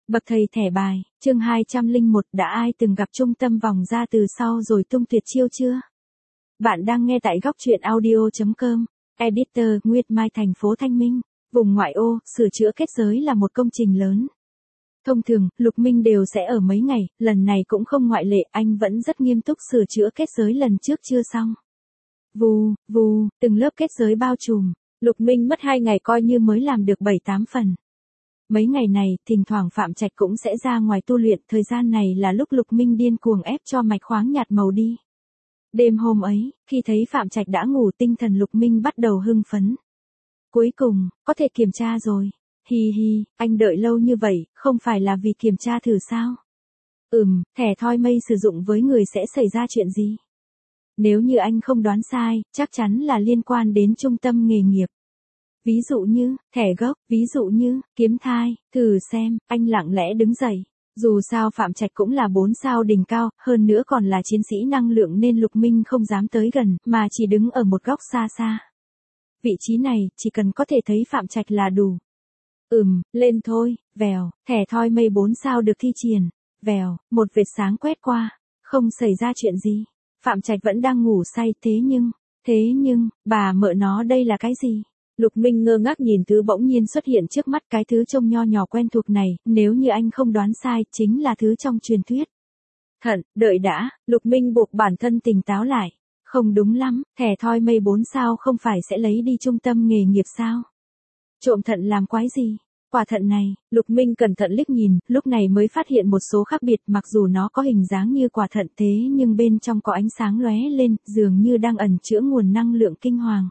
Bậc thầy thẻ bài, chương 201 đã ai từng gặp trung tâm vòng ra từ sau rồi tung tuyệt chiêu chưa? Bạn đang nghe tại góc truyện audio.com, editor Nguyệt Mai thành phố Thanh Minh, vùng ngoại ô, sửa chữa kết giới là một công trình lớn. Thông thường, Lục Minh đều sẽ ở mấy ngày, lần này cũng không ngoại lệ, anh vẫn rất nghiêm túc sửa chữa kết giới lần trước chưa xong. Vù, vù, từng lớp kết giới bao trùm, Lục Minh mất 2 ngày coi như mới làm được 7-8 phần. Mấy ngày này, thỉnh thoảng Phạm Trạch cũng sẽ ra ngoài tu luyện, thời gian này là lúc Lục Minh điên cuồng ép cho mạch khoáng nhạt màu đi. Đêm hôm ấy, khi thấy Phạm Trạch đã ngủ, tinh thần Lục Minh bắt đầu hưng phấn. Cuối cùng, có thể kiểm tra rồi. Hi hi, anh đợi lâu như vậy, không phải là vì kiểm tra thử sao? Thẻ thoi mây sử dụng với người sẽ xảy ra chuyện gì? Nếu như anh không đoán sai, chắc chắn là liên quan đến trung tâm nghề nghiệp. Ví dụ như, thẻ gốc, ví dụ như, kiếm thai, thử xem, anh lặng lẽ đứng dậy. Dù sao Phạm Trạch cũng là 4 sao đỉnh cao, hơn nữa còn là chiến sĩ năng lượng nên Lục Minh không dám tới gần, mà chỉ đứng ở một góc xa xa. Vị trí này, chỉ cần có thể thấy Phạm Trạch là đủ. Lên thôi, vèo, thẻ thoi mây 4 sao được thi triển. Vèo, một vệt sáng quét qua. Không xảy ra chuyện gì. Phạm Trạch vẫn đang ngủ say, thế nhưng, bà mợ nó đây là cái gì? Lục Minh ngơ ngác nhìn thứ bỗng nhiên xuất hiện trước mắt, cái thứ trông nho nhỏ quen thuộc này, nếu như anh không đoán sai, chính là thứ trong truyền thuyết. Đợi đã, Lục Minh buộc bản thân tỉnh táo lại. Không đúng lắm, thẻ thoi mây 4 sao không phải sẽ lấy đi trung tâm nghề nghiệp sao? Trộm thận làm quái gì? Quả thận này, Lục Minh cẩn thận liếc nhìn, lúc này mới phát hiện một số khác biệt, mặc dù nó có hình dáng như quả thận thế nhưng bên trong có ánh sáng lóe lên, dường như đang ẩn chứa nguồn năng lượng kinh hoàng.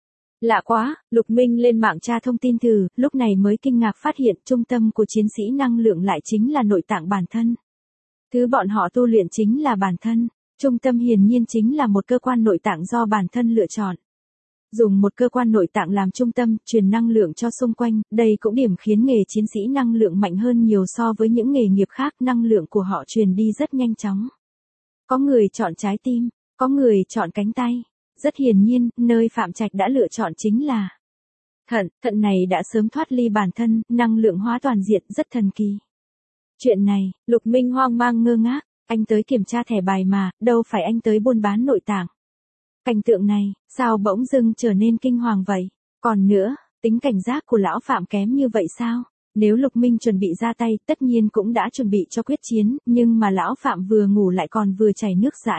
Lạ quá, Lục Minh lên mạng tra thông tin thử, lúc này mới kinh ngạc phát hiện trung tâm của chiến sĩ năng lượng lại chính là nội tạng bản thân. Thứ bọn họ tu luyện chính là bản thân, trung tâm hiển nhiên chính là một cơ quan nội tạng do bản thân lựa chọn. Dùng một cơ quan nội tạng làm trung tâm, truyền năng lượng cho xung quanh, đây cũng điểm khiến nghề chiến sĩ năng lượng mạnh hơn nhiều so với những nghề nghiệp khác, năng lượng của họ truyền đi rất nhanh chóng. Có người chọn trái tim, có người chọn cánh tay. Rất hiển nhiên, nơi Phạm Trạch đã lựa chọn chính là thận này đã sớm thoát ly bản thân, năng lượng hóa toàn diện, rất thần kỳ. Chuyện này, Lục Minh hoang mang ngơ ngác, anh tới kiểm tra thẻ bài mà, đâu phải anh tới buôn bán nội tạng. Cảnh tượng này, sao bỗng dưng trở nên kinh hoàng vậy? Còn nữa, tính cảnh giác của lão Phạm kém như vậy sao? Nếu Lục Minh chuẩn bị ra tay, tất nhiên cũng đã chuẩn bị cho quyết chiến, nhưng mà lão Phạm vừa ngủ lại còn vừa chảy nước dãi.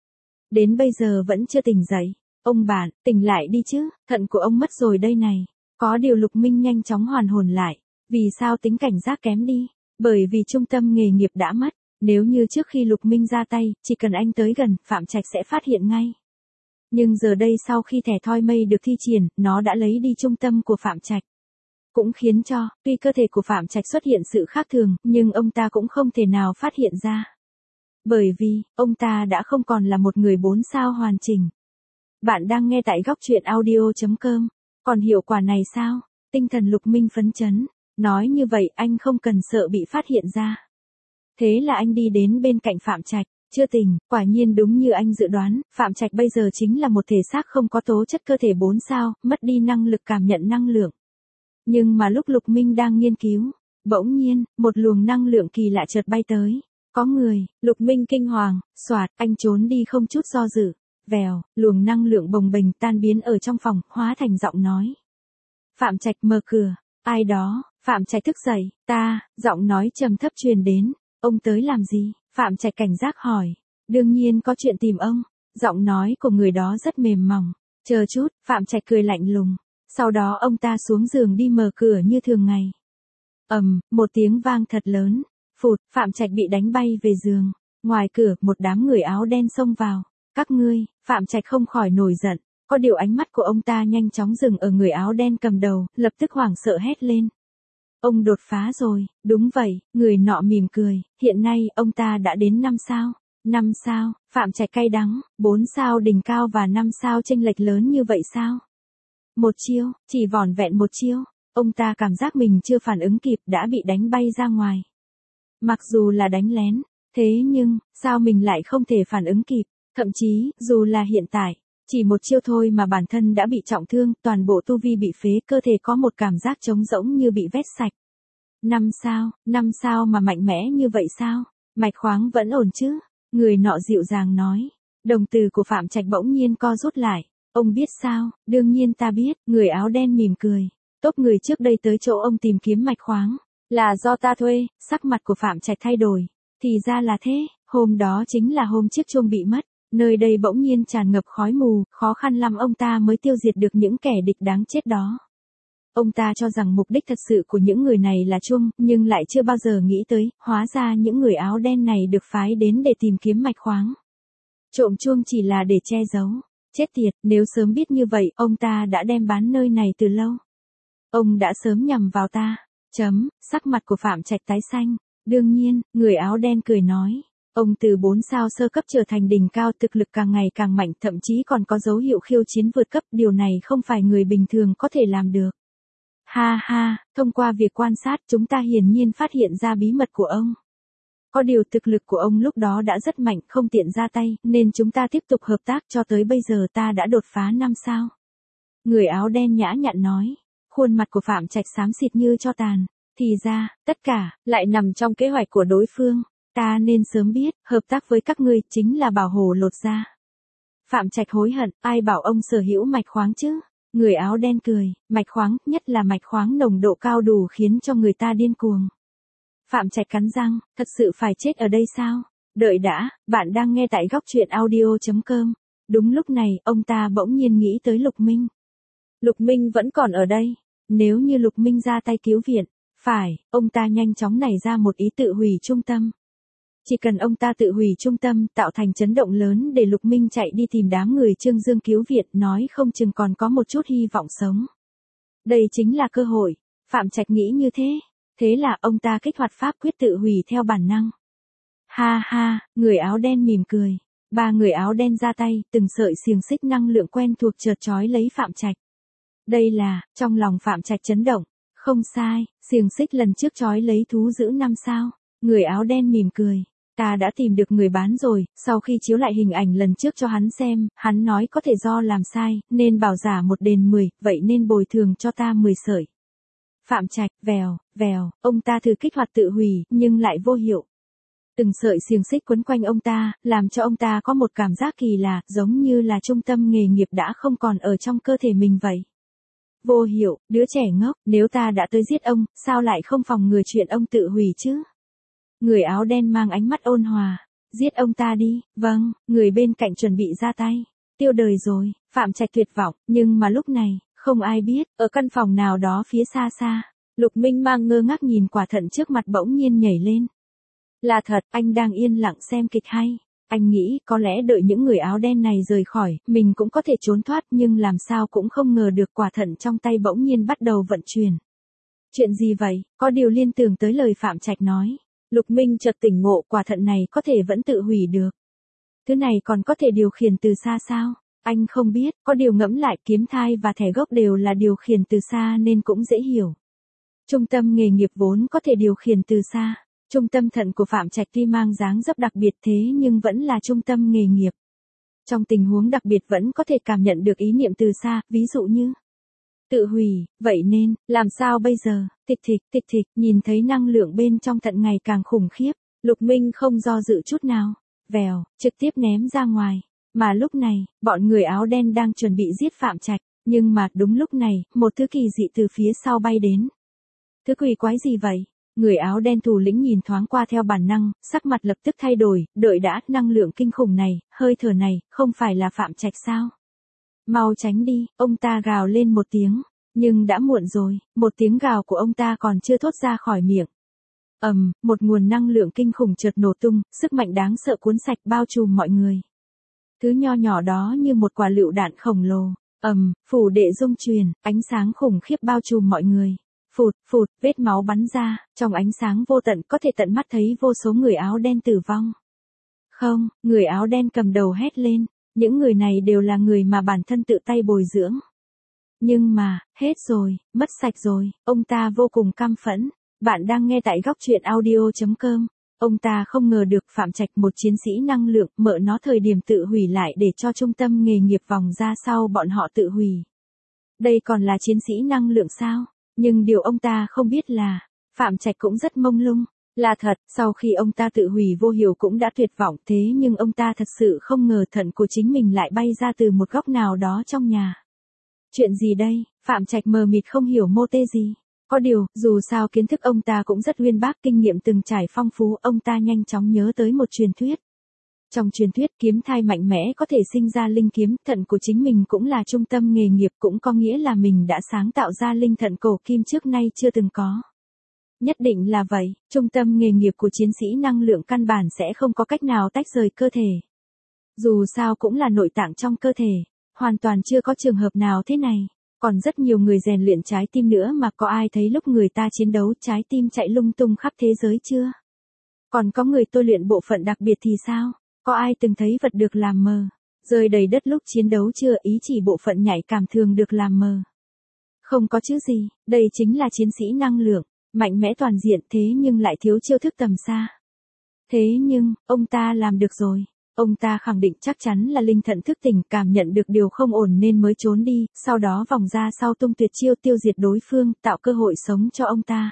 Đến bây giờ vẫn chưa tỉnh dậy. Ông bạn, tỉnh lại đi chứ, thận của ông mất rồi đây này. Có điều Lục Minh nhanh chóng hoàn hồn lại. Vì sao tính cảnh giác kém đi? Bởi vì trung tâm nghề nghiệp đã mất. Nếu như trước khi Lục Minh ra tay, chỉ cần anh tới gần, Phạm Trạch sẽ phát hiện ngay. Nhưng giờ đây sau khi thẻ thoi mây được thi triển, nó đã lấy đi trung tâm của Phạm Trạch. Cũng khiến cho, tuy cơ thể của Phạm Trạch xuất hiện sự khác thường, nhưng ông ta cũng không thể nào phát hiện ra. Bởi vì, ông ta đã không còn là một người 4 sao hoàn chỉnh. Bạn đang nghe tại góc truyện audio.com. Còn hiệu quả này sao? Tinh thần Lục Minh phấn chấn. Nói như vậy anh không cần sợ bị phát hiện ra. Thế là anh đi đến bên cạnh Phạm Trạch. Chưa tỉnh, quả nhiên đúng như anh dự đoán, Phạm Trạch bây giờ chính là một thể xác không có tố chất cơ thể 4 sao, mất đi năng lực cảm nhận năng lượng. Nhưng mà lúc Lục Minh đang nghiên cứu, bỗng nhiên, một luồng năng lượng kỳ lạ chợt bay tới. Có người, Lục Minh kinh hoàng, xoạt, anh trốn đi không chút do dự. Vèo, luồng năng lượng bồng bềnh tan biến ở trong phòng, hóa thành giọng nói. Phạm Trạch mở cửa, ai đó, Phạm Trạch thức dậy, giọng nói trầm thấp truyền đến, ông tới làm gì? Phạm Trạch cảnh giác hỏi, đương nhiên có chuyện tìm ông, giọng nói của người đó rất mềm mỏng, chờ chút, Phạm Trạch cười lạnh lùng, sau đó ông ta xuống giường đi mở cửa như thường ngày. Một tiếng vang thật lớn, phụt, Phạm Trạch bị đánh bay về giường, ngoài cửa một đám người áo đen xông vào, các ngươi, Phạm Trạch không khỏi nổi giận, có điều ánh mắt của ông ta nhanh chóng dừng ở người áo đen cầm đầu, lập tức hoảng sợ hét lên. Ông đột phá rồi, đúng vậy, người nọ mỉm cười, hiện nay ông ta đã đến 5 sao. 5 sao, Phạm Trạch cay đắng, 4 sao đỉnh cao và 5 sao chênh lệch lớn như vậy sao? Một chiêu, chỉ vỏn vẹn một chiêu, ông ta cảm giác mình chưa phản ứng kịp đã bị đánh bay ra ngoài. Mặc dù là đánh lén, thế nhưng, sao mình lại không thể phản ứng kịp, thậm chí, dù là hiện tại, chỉ một chiêu thôi mà bản thân đã bị trọng thương, toàn bộ tu vi bị phế, cơ thể có một cảm giác trống rỗng như bị vét sạch. 5 sao mà mạnh mẽ như vậy sao? Mạch khoáng vẫn ổn chứ? Người nọ dịu dàng nói. Đồng tử của Phạm Trạch bỗng nhiên co rút lại. Ông biết sao? Đương nhiên ta biết, người áo đen mỉm cười. Tốp người trước đây tới chỗ ông tìm kiếm mạch khoáng. Là do ta thuê, sắc mặt của Phạm Trạch thay đổi. Thì ra là thế, hôm đó chính là hôm chiếc chuông bị mất. Nơi đây bỗng nhiên tràn ngập khói mù, khó khăn lắm ông ta mới tiêu diệt được những kẻ địch đáng chết đó. Ông ta cho rằng mục đích thật sự của những người này là chuông, nhưng lại chưa bao giờ nghĩ tới, hóa ra những người áo đen này được phái đến để tìm kiếm mạch khoáng. Trộm chuông chỉ là để che giấu. Chết tiệt, nếu sớm biết như vậy, ông ta đã đem bán nơi này từ lâu. Ông đã sớm nhằm vào ta. Sắc mặt của Phạm Trạch tái xanh. Đương nhiên, người áo đen cười nói. Ông từ 4 sao sơ cấp trở thành đỉnh cao, thực lực càng ngày càng mạnh, thậm chí còn có dấu hiệu khiêu chiến vượt cấp, điều này không phải người bình thường có thể làm được. Ha ha, thông qua việc quan sát chúng ta hiển nhiên phát hiện ra bí mật của ông. Có điều thực lực của ông lúc đó đã rất mạnh, không tiện ra tay, nên chúng ta tiếp tục hợp tác cho tới bây giờ ta đã đột phá 5 sao. Người áo đen nhã nhặn nói, khuôn mặt của Phạm Trạch xám xịt như tro tàn. Thì ra, tất cả, lại nằm trong kế hoạch của đối phương. Ta nên sớm biết, hợp tác với các ngươi chính là bảo hộ lột da. Phạm Trạch hối hận, ai bảo ông sở hữu mạch khoáng chứ? Người áo đen cười, mạch khoáng, nhất là mạch khoáng nồng độ cao đủ khiến cho người ta điên cuồng. Phạm Trạch cắn răng, thật sự phải chết ở đây sao? Đợi đã, bạn đang nghe tại góc truyện audio.com. Đúng lúc này, ông ta bỗng nhiên nghĩ tới Lục Minh. Lục Minh vẫn còn ở đây. Nếu như Lục Minh ra tay cứu viện, phải, ông ta nhanh chóng nảy ra một ý tự hủy trung tâm. Chỉ cần ông ta tự hủy trung tâm, tạo thành chấn động lớn để Lục Minh chạy đi tìm đám người Trương Dương cứu viện, nói không chừng còn có một chút hy vọng sống. Đây chính là cơ hội. Phạm Trạch nghĩ như thế. Thế là ông ta kích hoạt pháp quyết tự hủy theo bản năng. Ha ha, người áo đen mỉm cười. 3 người áo đen ra tay, từng sợi xiềng xích năng lượng quen thuộc chợt trói lấy Phạm Trạch. Đây là, trong lòng Phạm Trạch chấn động. Không sai, xiềng xích lần trước trói lấy thú dữ 5 sao. Người áo đen mỉm cười. Ta đã tìm được người bán rồi, sau khi chiếu lại hình ảnh lần trước cho hắn xem, hắn nói có thể do làm sai, nên bảo giả 1 đền 10, vậy nên bồi thường cho ta 10 sợi. Phạm Trạch, vèo, ông ta thử kích hoạt tự hủy, nhưng lại vô hiệu. Từng sợi xiềng xích quấn quanh ông ta, làm cho ông ta có một cảm giác kỳ lạ, giống như là trung tâm nghề nghiệp đã không còn ở trong cơ thể mình vậy. Vô hiệu, đứa trẻ ngốc, nếu ta đã tới giết ông, sao lại không phòng ngừa chuyện ông tự hủy chứ? Người áo đen mang ánh mắt ôn hòa. Giết ông ta đi, vâng, người bên cạnh chuẩn bị ra tay. Tiêu đời rồi, Phạm Trạch tuyệt vọng, nhưng mà lúc này, không ai biết, ở căn phòng nào đó phía xa xa, Lục Minh mang ngơ ngác nhìn quả thận trước mặt bỗng nhiên nhảy lên. Là thật, anh đang yên lặng xem kịch hay. Anh nghĩ có lẽ đợi những người áo đen này rời khỏi, mình cũng có thể trốn thoát, nhưng làm sao cũng không ngờ được quả thận trong tay bỗng nhiên bắt đầu vận chuyển. Chuyện gì vậy? Có điều liên tưởng tới lời Phạm Trạch nói. Lục Minh chợt tỉnh ngộ, quả thận này có thể vẫn tự hủy được. Thứ này còn có thể điều khiển từ xa sao? Anh không biết, có điều ngẫm lại kiếm thai và thẻ gốc đều là điều khiển từ xa nên cũng dễ hiểu. Trung tâm nghề nghiệp vốn có thể điều khiển từ xa. Trung tâm thận của Phạm Trạch tuy mang dáng dấp đặc biệt thế nhưng vẫn là trung tâm nghề nghiệp. Trong tình huống đặc biệt vẫn có thể cảm nhận được ý niệm từ xa, ví dụ như tự hủy, vậy nên, làm sao bây giờ? Tịch thịch, nhìn thấy năng lượng bên trong thận ngày càng khủng khiếp, Lục Minh không do dự chút nào, vèo, trực tiếp ném ra ngoài. Mà lúc này, bọn người áo đen đang chuẩn bị giết Phạm Trạch, nhưng mà đúng lúc này, một thứ kỳ dị từ phía sau bay đến. Thứ quỷ quái gì vậy? Người áo đen thủ lĩnh nhìn thoáng qua theo bản năng, sắc mặt lập tức thay đổi, đợi đã, năng lượng kinh khủng này, hơi thở này, không phải là Phạm Trạch sao? Mau tránh đi, ông ta gào lên một tiếng, nhưng đã muộn rồi, một tiếng gào của ông ta còn chưa thốt ra khỏi miệng. Một nguồn năng lượng kinh khủng chợt nổ tung, sức mạnh đáng sợ cuốn sạch bao trùm mọi người. Thứ nho nhỏ đó như một quả lựu đạn khổng lồ, phủ đệ rung truyền, ánh sáng khủng khiếp bao trùm mọi người. Phụt, vết máu bắn ra, trong ánh sáng vô tận có thể tận mắt thấy vô số người áo đen tử vong. Không, người áo đen cầm đầu hét lên, những người này đều là người mà bản thân tự tay bồi dưỡng. Nhưng mà, hết rồi, mất sạch rồi, ông ta vô cùng căm phẫn. Bạn đang nghe tại góc truyện audio.com. Ông ta không ngờ được Phạm Trạch, một chiến sĩ năng lượng, mợ nó thời điểm tự hủy lại để cho trung tâm nghề nghiệp vòng ra sau bọn họ tự hủy. Đây còn là chiến sĩ năng lượng sao? Nhưng điều ông ta không biết là, Phạm Trạch cũng rất mông lung. Là thật, sau khi ông ta tự hủy vô hiệu cũng đã tuyệt vọng, thế nhưng ông ta thật sự không ngờ thận của chính mình lại bay ra từ một góc nào đó trong nhà. Chuyện gì đây? Phạm Trạch mờ mịt không hiểu mô tê gì. Có điều, dù sao kiến thức ông ta cũng rất uyên bác, kinh nghiệm từng trải phong phú, ông ta nhanh chóng nhớ tới một truyền thuyết. Trong truyền thuyết kiếm thai mạnh mẽ có thể sinh ra linh kiếm, thận của chính mình cũng là trung tâm nghề nghiệp, cũng có nghĩa là mình đã sáng tạo ra linh thận cổ kim trước nay chưa từng có. Nhất định là vậy, trung tâm nghề nghiệp của chiến sĩ năng lượng căn bản sẽ không có cách nào tách rời cơ thể. Dù sao cũng là nội tạng trong cơ thể, hoàn toàn chưa có trường hợp nào thế này. Còn rất nhiều người rèn luyện trái tim nữa mà có ai thấy lúc người ta chiến đấu trái tim chạy lung tung khắp thế giới chưa? Còn có người tôi luyện bộ phận đặc biệt thì sao? Có ai từng thấy vật được làm mờ, rơi đầy đất lúc chiến đấu chưa? Ý chỉ bộ phận nhạy cảm thường được làm mờ. Không có chứ gì, đây chính là chiến sĩ năng lượng, mạnh mẽ toàn diện, thế nhưng lại thiếu chiêu thức tầm xa. Thế nhưng, ông ta làm được rồi. Ông ta khẳng định chắc chắn là linh thận thức tỉnh, cảm nhận được điều không ổn nên mới trốn đi, sau đó vòng ra sau tung tuyệt chiêu tiêu diệt đối phương, tạo cơ hội sống cho ông ta.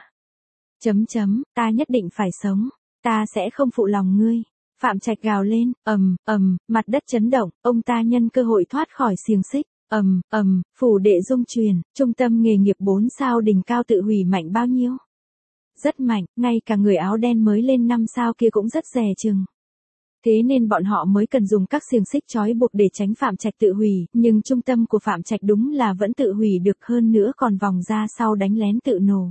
Ta nhất định phải sống, ta sẽ không phụ lòng ngươi. Phạm Trạch gào lên, mặt đất chấn động, ông ta nhân cơ hội thoát khỏi xiềng xích. Phủ đệ dung truyền, trung tâm nghề nghiệp 4 sao đỉnh cao tự hủy mạnh bao nhiêu? Rất mạnh, ngay cả người áo đen mới lên 5 sao kia cũng rất dè chừng. Thế nên bọn họ mới cần dùng các xiềng xích trói buộc để tránh Phạm Trạch tự hủy, nhưng trung tâm của Phạm Trạch đúng là vẫn tự hủy được, hơn nữa còn vòng ra sau đánh lén tự nổ.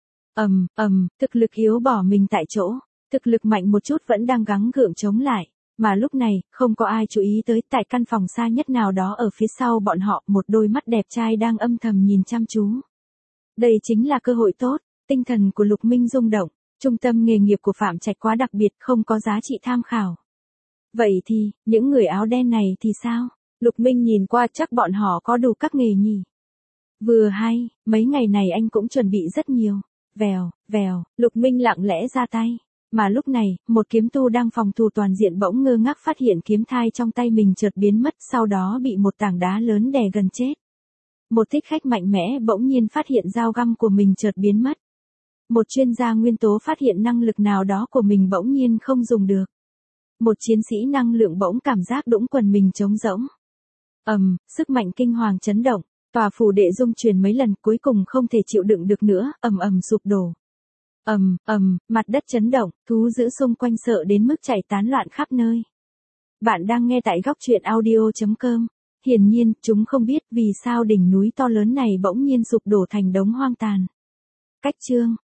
Thực lực yếu bỏ mình tại chỗ, thực lực mạnh một chút vẫn đang gắng gượng chống lại. Mà lúc này, không có ai chú ý tới, tại căn phòng xa nhất nào đó ở phía sau bọn họ, một đôi mắt đẹp trai đang âm thầm nhìn chăm chú. Đây chính là cơ hội tốt, tinh thần của Lục Minh rung động, trung tâm nghề nghiệp của Phạm Trạch quá đặc biệt, không có giá trị tham khảo. Vậy thì, những người áo đen này thì sao? Lục Minh nhìn qua, chắc bọn họ có đủ các nghề nhỉ? Vừa hay, mấy ngày này anh cũng chuẩn bị rất nhiều. Vèo, Lục Minh lặng lẽ ra tay. Mà lúc này, một kiếm tu đang phòng thủ toàn diện bỗng ngơ ngác phát hiện kiếm thai trong tay mình chợt biến mất, sau đó bị một tảng đá lớn đè gần chết. Một thích khách mạnh mẽ bỗng nhiên phát hiện dao găm của mình chợt biến mất. Một chuyên gia nguyên tố phát hiện năng lực nào đó của mình bỗng nhiên không dùng được. Một chiến sĩ năng lượng bỗng cảm giác đũng quần mình trống rỗng. Sức mạnh kinh hoàng chấn động, tòa phủ đệ rung chuyển mấy lần, cuối cùng không thể chịu đựng được nữa, sụp đổ. Mặt đất chấn động, thú dữ xung quanh sợ đến mức chạy tán loạn khắp nơi. Bạn đang nghe tại góc truyện audio.com. Hiển nhiên, chúng không biết vì sao đỉnh núi to lớn này bỗng nhiên sụp đổ thành đống hoang tàn. Cách chương